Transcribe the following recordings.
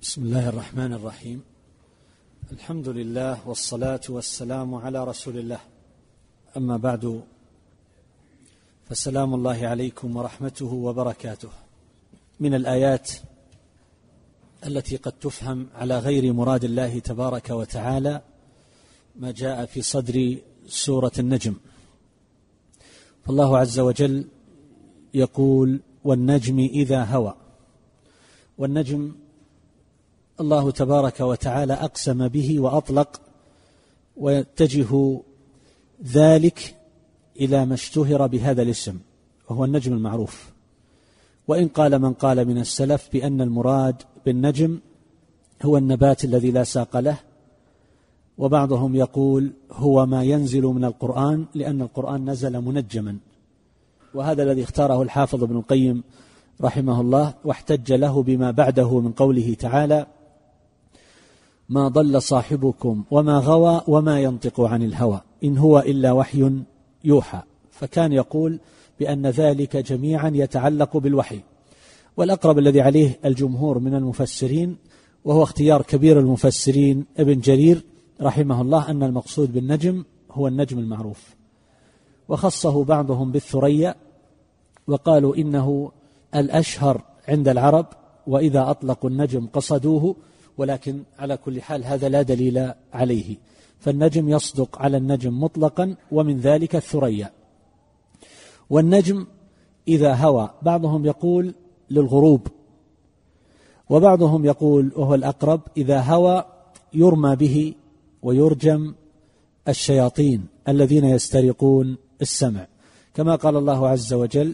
بسم الله الرحمن الرحيم. الحمد لله والصلاة والسلام على رسول الله، أما بعد، فسلام الله عليكم ورحمته وبركاته. من الآيات التي قد تفهم على غير مراد الله تبارك وتعالى ما جاء في صدر سورة النجم، فالله عز وجل يقول: والنجم إذا هوى. والنجم الله تبارك وتعالى أقسم به وأطلق، ويتجه ذلك إلى ما اشتهر بهذا الاسم، وهو النجم المعروف. وإن قال من قال من السلف بأن المراد بالنجم هو النبات الذي لا ساق له، وبعضهم يقول هو ما ينزل من القرآن، لأن القرآن نزل منجما، وهذا الذي اختاره الحافظ ابن القيم رحمه الله، واحتج له بما بعده من قوله تعالى: ما ضل صاحبكم وما غوى وما ينطق عن الهوى إن هو إلا وحي يوحى. فكان يقول بأن ذلك جميعا يتعلق بالوحي، والأقرب الذي عليه الجمهور من المفسرين، وهو اختيار كبير المفسرين ابن جرير رحمه الله، أن المقصود بالنجم هو النجم المعروف. وخصه بعضهم بالثريا، وقالوا إنه الأشهر عند العرب، وإذا أطلقوا النجم قصدوه، ولكن على كل حال هذا لا دليل عليه، فالنجم يصدق على النجم مطلقا، ومن ذلك الثريا. والنجم إذا هوى، بعضهم يقول للغروب، وبعضهم يقول وهو الأقرب إذا هوى يرمى به ويرجم الشياطين الذين يسترقون السمع، كما قال الله عز وجل: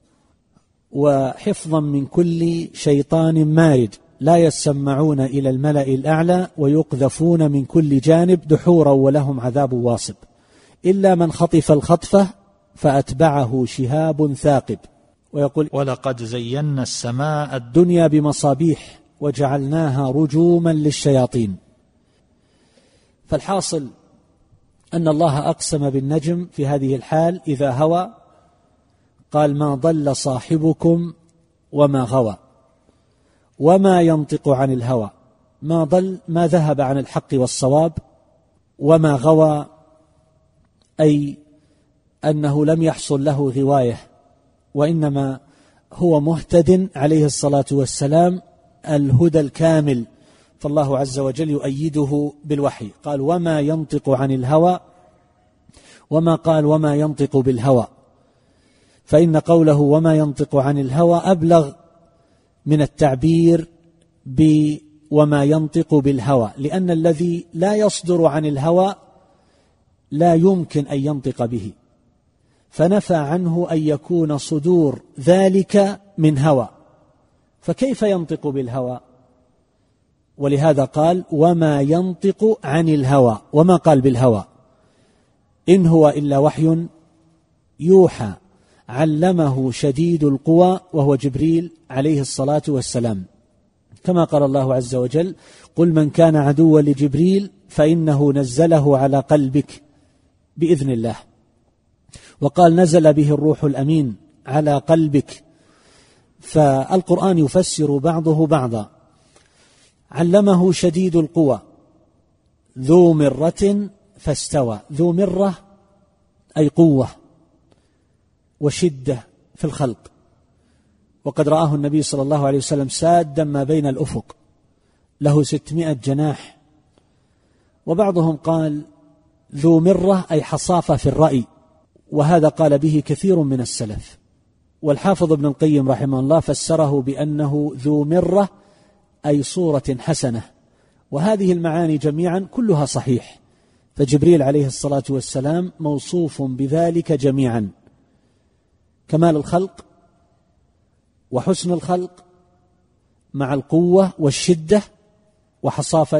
وحفظا من كل شيطان مارد لا يسمعون إلى الملأ الأعلى ويقذفون من كل جانب دحورا ولهم عذاب واصب إلا من خطف الخطفة فأتبعه شهاب ثاقب. ويقول: ولقد زينا السماء الدنيا بمصابيح وجعلناها رجوما للشياطين. فالحاصل أن الله أقسم بالنجم في هذه الحال إذا هوى، قال: ما ضل صاحبكم وما غوى وما ينطق عن الهوى. ما ضل ما ذهب عن الحق والصواب، وما غوى أي أنه لم يحصل له غواية، وإنما هو مهتد عليه الصلاة والسلام الهدى الكامل، فالله عز وجل يؤيده بالوحي. قال: وما ينطق عن الهوى، وما قال وما ينطق بالهوى، فإن قوله وما ينطق عن الهوى أبلغ من التعبير وما ينطق بالهوى، لأن الذي لا يصدر عن الهوى لا يمكن أن ينطق به، فنفى عنه أن يكون صدور ذلك من هوى، فكيف ينطق بالهوى؟ ولهذا قال: وما ينطق عن الهوى، وما قال بالهوى. إن هو إلا وحي يوحى علمه شديد القوى وهو جبريل عليه الصلاة والسلام، كما قال الله عز وجل: قل من كان عدوا لجبريل فإنه نزله على قلبك بإذن الله. وقال: نزل به الروح الأمين على قلبك. فالقرآن يفسر بعضه بعضا. علمه شديد القوى، ذو مرة فاستوى. ذو مرة أي قوة وشدة في الخلق، وقد رآه النبي صلى الله عليه وسلم سادا ما بين الأفق، له 600 جناح. وبعضهم قال ذو مرة أي حصافة في الرأي، وهذا قال به كثير من السلف. والحافظ ابن القيم رحمه الله فسره بأنه ذو مرة أي صورة حسنة، وهذه المعاني جميعا كلها صحيح، فجبريل عليه الصلاة والسلام موصوف بذلك جميعا: كمال الخلق وحسن الخلق مع القوة والشدة وحصافة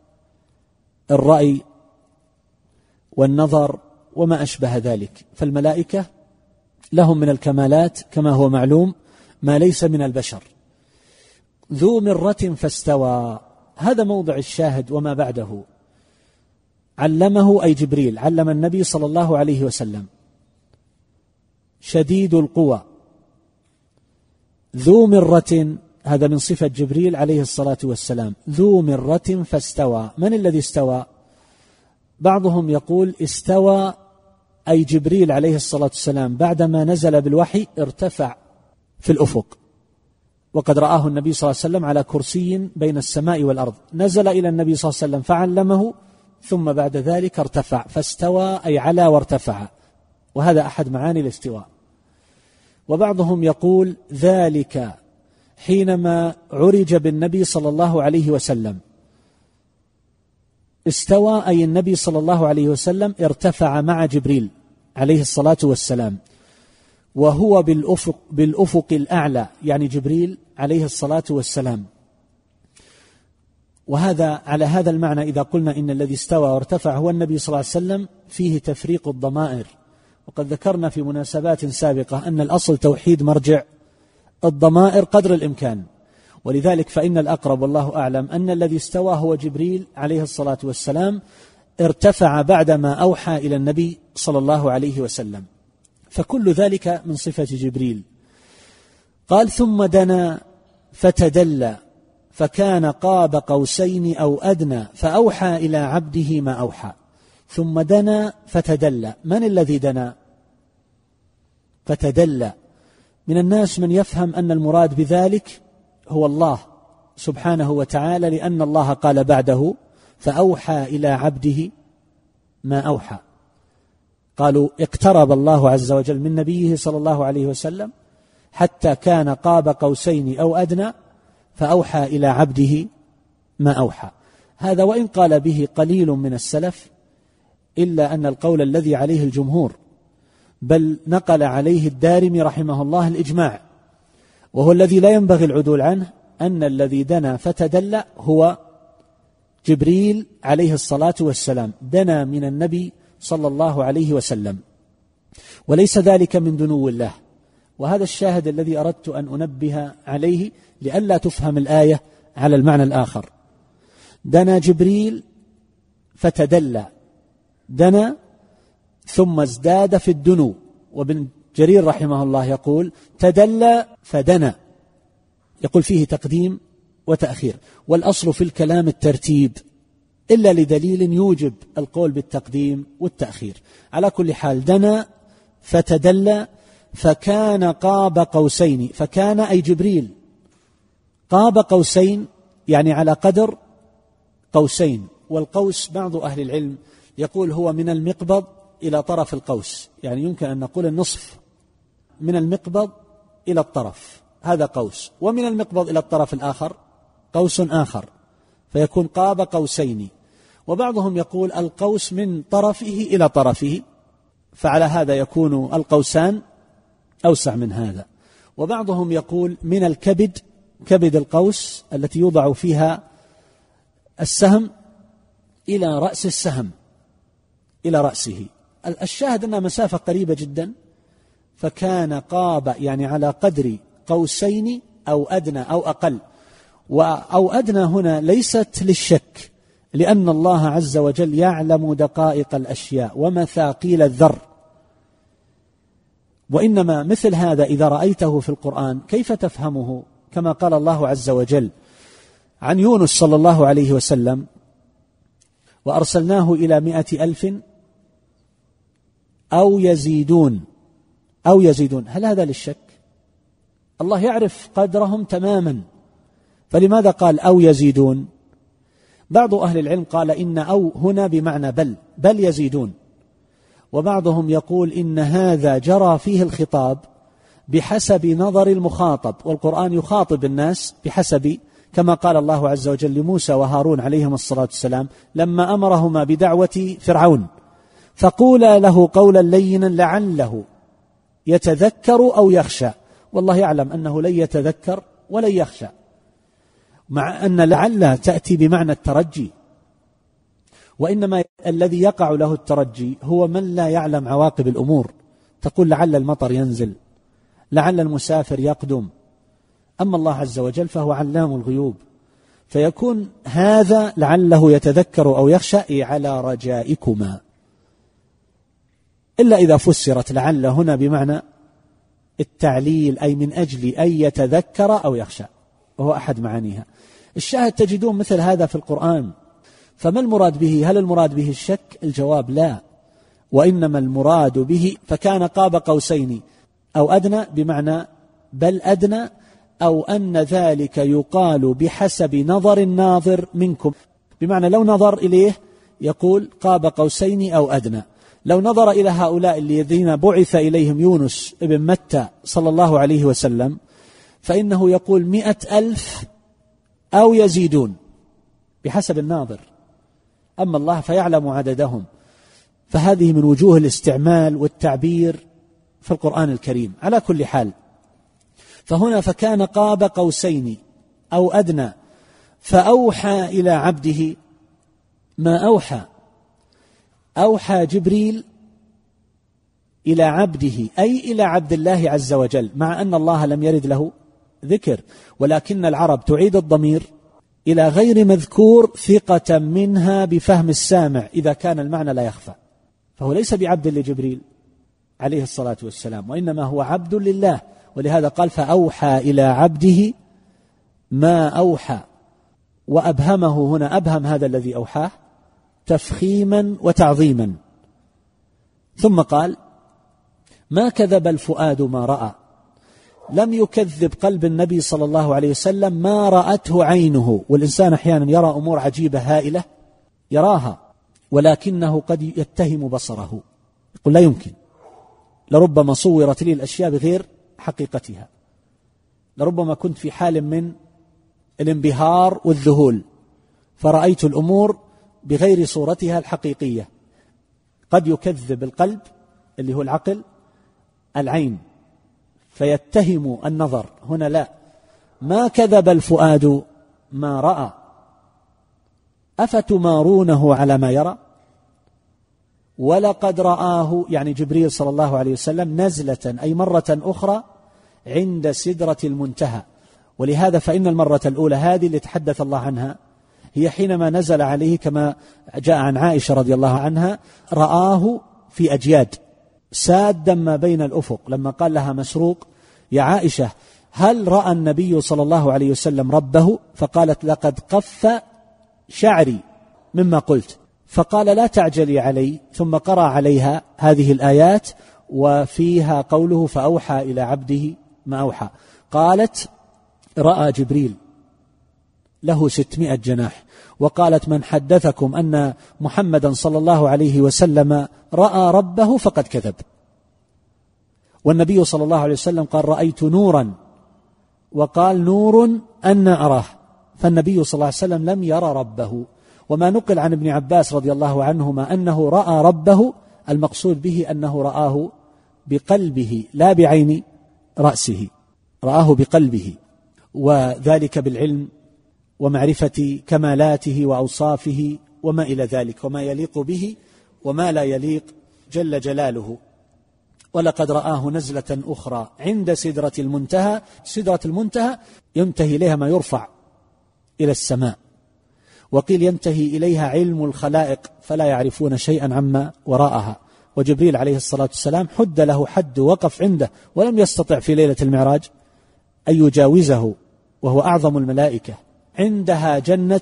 الرأي والنظر وما أشبه ذلك. فالملائكة لهم من الكمالات كما هو معلوم ما ليس من البشر. ذو مرة فاستوى، هذا موضع الشاهد وما بعده. علمه أي جبريل علم النبي صلى الله عليه وسلم. شديد القوى، ذو مرة هذا من صفة جبريل عليه الصلاة والسلام. ذو مرة فاستوى. من الذي استوى؟ بعضهم يقول استوى أي جبريل عليه الصلاة والسلام بعدما نزل بالوحي ارتفع في الأفق، وقد رآه النبي صلى الله عليه وسلم على كرسي بين السماء والأرض، نزل إلى النبي صلى الله عليه وسلم فعلمه، ثم بعد ذلك ارتفع، فاستوى أي على وارتفع، وهذا أحد معاني الاستواء. وبعضهم يقول ذلك حينما عرج بالنبي صلى الله عليه وسلم، استوى أي النبي صلى الله عليه وسلم ارتفع مع جبريل عليه الصلاة والسلام، وهو بالأفق الأعلى، يعني جبريل عليه الصلاة والسلام. وهذا على هذا المعنى إذا قلنا إن الذي استوى وارتفع هو النبي صلى الله عليه وسلم فيه تفريق الضمائر. وقد ذكرنا في مناسبات سابقة أن الأصل توحيد مرجع الضمائر قدر الإمكان، ولذلك فإن الأقرب والله أعلم أن الذي استوى هو جبريل عليه الصلاة والسلام، ارتفع بعدما أوحى إلى النبي صلى الله عليه وسلم، فكل ذلك من صفة جبريل. قال ثم دنا فتدلى فكان قاب قوسين أو أدنى فأوحى إلى عبده ما أوحى. ثم دنا فتدلى. من الذي دنا فتدلى؟ من الناس من يفهم أن المراد بذلك هو الله سبحانه وتعالى، لأن الله قال بعده فأوحى إلى عبده ما أوحى. قالوا اقترب الله عز وجل من نبيه صلى الله عليه وسلم حتى كان قاب قوسين أو أدنى فأوحى إلى عبده ما أوحى. هذا وإن قال به قليل من السلف، إلا أن القول الذي عليه الجمهور، بل نقل عليه الدارمي رحمه الله الإجماع، وهو الذي لا ينبغي العدول عنه، أن الذي دنا فتدلى هو جبريل عليه الصلاة والسلام، دنا من النبي صلى الله عليه وسلم، وليس ذلك من دنو الله. وهذا الشاهد الذي أردت أن أنبه عليه لئلا تفهم الآية على المعنى الآخر. دنا جبريل فتدلى، دنا ثم ازداد في الدنو. وابن جرير رحمه الله يقول تدلى فدنا، يقول فيه تقديم وتأخير، والأصل في الكلام الترتيب إلا لدليل يوجب القول بالتقديم والتأخير. على كل حال دنا فتدلى فكان قاب قوسين، فكان أي جبريل قاب قوسين يعني على قدر قوسين. والقوس بعض أهل العلم يقول هو من المقبض إلى طرف القوس، يعني يمكن أن نقول النصف من المقبض إلى الطرف، هذا قوس، ومن المقبض إلى الطرف الآخر قوس آخر، فيكون قاب قوسين. وبعضهم يقول القوس من طرفه إلى طرفه، فعلى هذا يكون القوسان أوسع من هذا. وبعضهم يقول من الكبد، كبد القوس التي يوضع فيها السهم، إلى رأس السهم، إلى رأسه. الشاهد أنها مسافة قريبة جدا. فكان قاب يعني على قدر قوسين أو أدنى أو أقل. أو أدنى هنا ليست للشك، لأن الله عز وجل يعلم دقائق الأشياء ومثاقيل الذر. وإنما مثل هذا إذا رأيته في القرآن كيف تفهمه؟ كما قال الله عز وجل عن يونس صلى الله عليه وسلم وأرسلناه إلى 100,000 أو يزيدون. أو يزيدون، هل هذا للشك؟ الله يعرف قدرهم تماما، فلماذا قال أو يزيدون؟ بعض أهل العلم قال إن أو هنا بمعنى بل يزيدون. وبعضهم يقول إن هذا جرى فيه الخطاب بحسب نظر المخاطب، والقرآن يخاطب الناس بحسب، كما قال الله عز وجل لموسى وهارون عليهم الصلاة والسلام لما أمرهما بدعوة فرعون فقولا له قولا لينا لعله يتذكر أو يخشى. والله يعلم أنه لن يتذكر ولن يخشى، مع أن لعل تأتي بمعنى الترجي، وإنما الذي يقع له الترجي هو من لا يعلم عواقب الأمور. تقول لعل المطر ينزل، لعل المسافر يقدم. أما الله عز وجل فهو علام الغيوب، فيكون هذا لعله يتذكر أو يخشى على رجائكما، إلا إذا فسرت لعل هنا بمعنى التعليل، أي من أجل أن يتذكر أو يخشى. وهو أحد معانيها. الشاهد تجدون مثل هذا في القرآن. فما المراد به؟ هل المراد به الشك؟ الجواب لا، وإنما المراد به فكان قاب قوسين أو أدنى، بمعنى بل أدنى، أو أن ذلك يقال بحسب نظر الناظر منكم، بمعنى لو نظر إليه يقول قاب قوسين أو أدنى. لو نظر إلى هؤلاء الذين بعث إليهم يونس ابن متى صلى الله عليه وسلم فإنه يقول 100,000 أو يزيدون بحسب الناظر، أما الله فيعلم عددهم. فهذه من وجوه الاستعمال والتعبير في القرآن الكريم. على كل حال، فهنا فكان قاب قوسين أو أدنى فأوحى إلى عبده ما أوحى. أوحى جبريل إلى عبده أي إلى عبد الله عز وجل، مع أن الله لم يرد له ذكر، ولكن العرب تعيد الضمير إلى غير مذكور ثقة منها بفهم السامع إذا كان المعنى لا يخفى. فهو ليس بعبد لجبريل عليه الصلاة والسلام، وإنما هو عبد لله، ولهذا قال فأوحى إلى عبده ما أوحى. وأبهمه هنا، أبهم هذا الذي أوحاه تفخيما وتعظيما. ثم قال ما كذب الفؤاد ما رأى. لم يكذب قلب النبي صلى الله عليه وسلم ما رأته عينه. والإنسان أحيانا يرى أمور عجيبة هائلة يراها، ولكنه قد يتهم بصره، يقول لا يمكن، لربما صورت لي الأشياء بغير حقيقتها، لربما كنت في حال من الانبهار والذهول فرأيت الأمور بغير صورتها الحقيقية. قد يكذب القلب اللي هو العقل العين فيتهم النظر. هنا لا، ما كذب الفؤاد ما رأى أفتمارونه على ما يرى. ولقد رآه، يعني جبريل صلى الله عليه وسلم، نزلة أي مرة أخرى عند سدرة المنتهى. ولهذا فإن المرة الأولى هذه اللي تحدث الله عنها هي حينما نزل عليه كما جاء عن عائشة رضي الله عنها، رآه في أجياد سادا ما بين الأفق، لما قال لها مسروق يا عائشة هل رأى النبي صلى الله عليه وسلم ربه؟ فقالت لقد قف شعري مما قلت. فقال لا تعجلي علي، ثم قرأ عليها هذه الآيات وفيها قوله فأوحى إلى عبده ما أوحى. قالت رأى جبريل له 600 جناح. وقالت من حدثكم أن محمدا صلى الله عليه وسلم رأى ربه فقد كذب. والنبي صلى الله عليه وسلم قال رأيت نورا، وقال نور أن أراه، فالنبي صلى الله عليه وسلم لم يرى ربه. وما نقل عن ابن عباس رضي الله عنهما أنه رأى ربه، المقصود به أنه رآه بقلبه لا بعين رأسه، رآه بقلبه، وذلك بالعلم ومعرفة كمالاته وأوصافه وما إلى ذلك، وما يليق به وما لا يليق جل جلاله. ولقد رآه نزلة أخرى عند سدرة المنتهى. سدرة المنتهى ينتهي إليها ما يرفع إلى السماء، وقيل ينتهي إليها علم الخلائق فلا يعرفون شيئا عما وراءها. وجبريل عليه الصلاة والسلام حد له حد وقف عنده، ولم يستطع في ليلة المعراج أن يجاوزه، وهو أعظم الملائكة. عندها جنة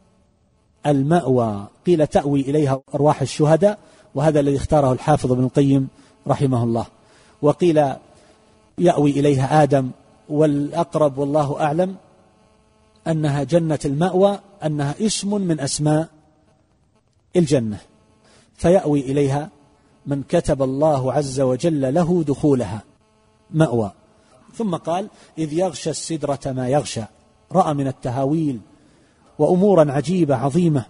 المأوى، قيل تأوي إليها أرواح الشهداء، وهذا الذي اختاره الحافظ ابن القيم رحمه الله. وقيل يأوي إليها آدم، والأقرب والله أعلم أنها جنة المأوى، أنها اسم من أسماء الجنة، فيأوي إليها من كتب الله عز وجل له دخولها مأوى. ثم قال إذ يغشى السدرة ما يغشى. رأى من التهاويل وأمورا عجيبة عظيمة.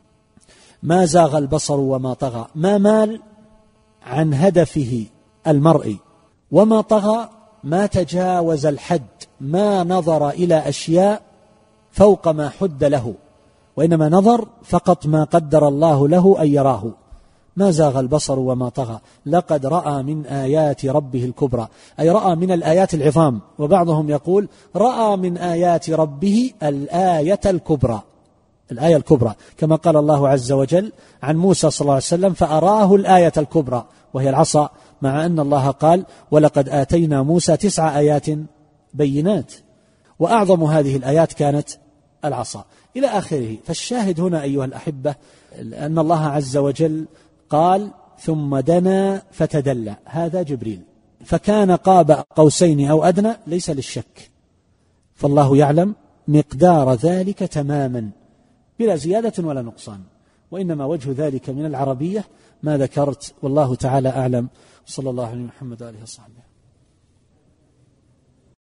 ما زاغ البصر وما طغى، ما مال عن هدفه المرئي، وما طغى ما تجاوز الحد، ما نظر إلى أشياء فوق ما حد له، وإنما نظر فقط ما قدر الله له أن يراه. ما زاغ البصر وما طغى لقد رأى من آيات ربه الكبرى، أي رأى من الآيات العظام. وبعضهم يقول رأى من آيات ربه الآية الكبرى، الآية الكبرى، كما قال الله عز وجل عن موسى صلى الله عليه وسلم فأراه الآية الكبرى وهي العصا، مع أن الله قال ولقد آتينا موسى 9 آيات بينات. وأعظم هذه الآيات كانت العصا إلى آخره. فالشاهد هنا أيها الأحبة أن الله عز وجل قال ثم دنا فتدلى، هذا جبريل، فكان قاب قوسين أو أدنى، ليس للشك، فالله يعلم مقدار ذلك تماما بلا زيادة ولا نقصان، وإنما وجه ذلك من العربية ما ذكرت، والله تعالى أعلم. صلى الله عليه محمد وآله وصحبه.